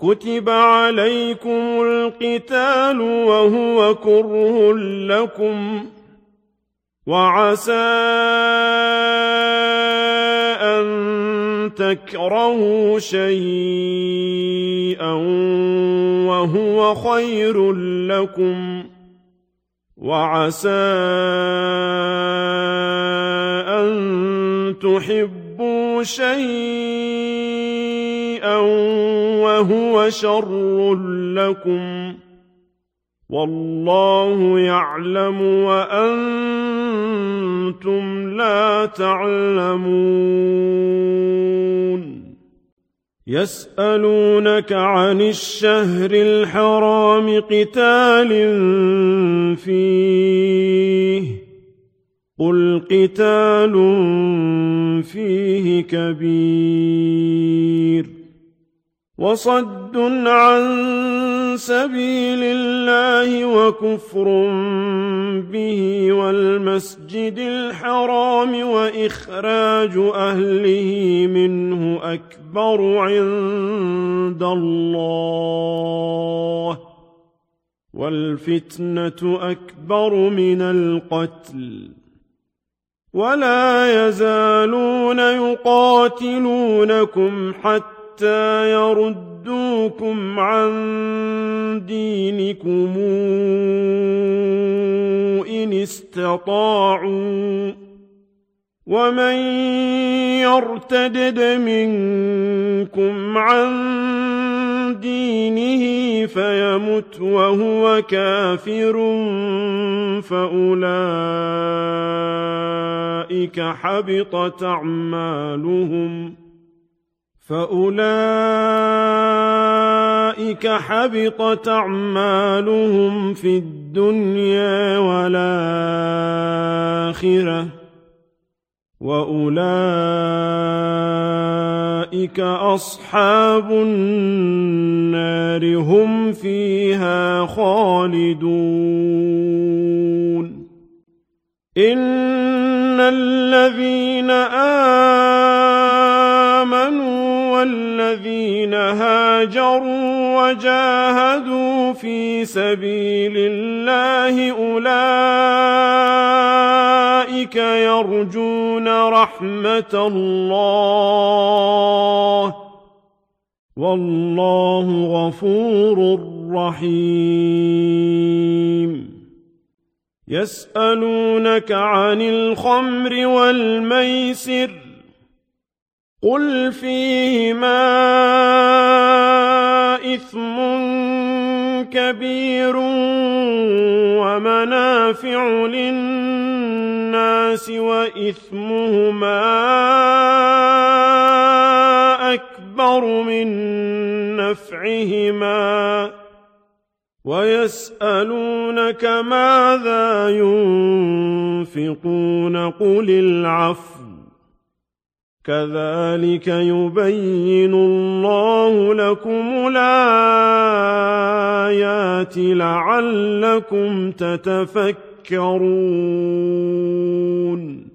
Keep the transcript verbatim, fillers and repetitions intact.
كتب عليكم القتال وهو كره لكم وعسى أن تكرهوا شيئا وهو خير لكم وعسى أن تحبوا شيئا وهو شر لكم والله يعلم وأنتم لا تعلمون يسألونك عن الشهر الحرام قتال فيه قل قتال فيه كبير وصد عن سبيل الله وكفر به والمسجد الحرام وإخراج أهله منه أكبر عند الله والفتنة أكبر من القتل ولا يزالون يقاتلونكم حتى حتى يردوكم عن دينكم إن استطاعوا ومن يرتدد منكم عن دينه فيمت وهو كافر فأولئك حبطت أعمالهم فأولئك حبطت أعمالهم في الدنيا والآخرة وأولئك أصحاب النار هم فيها خالدون إن الذين آمنوا والذين هاجروا وجاهدوا في سبيل الله أولئك يرجون رحمة الله والله غفور رحيم يسألونك عن الخمر والميسر قل فيهما إثم كبير ومنافع للناس وإثمهما أكبر من نفعهما ويسألونك ماذا ينفقون قل العفو كذلك يبين الله لكم الآيات لعلكم تتفكرون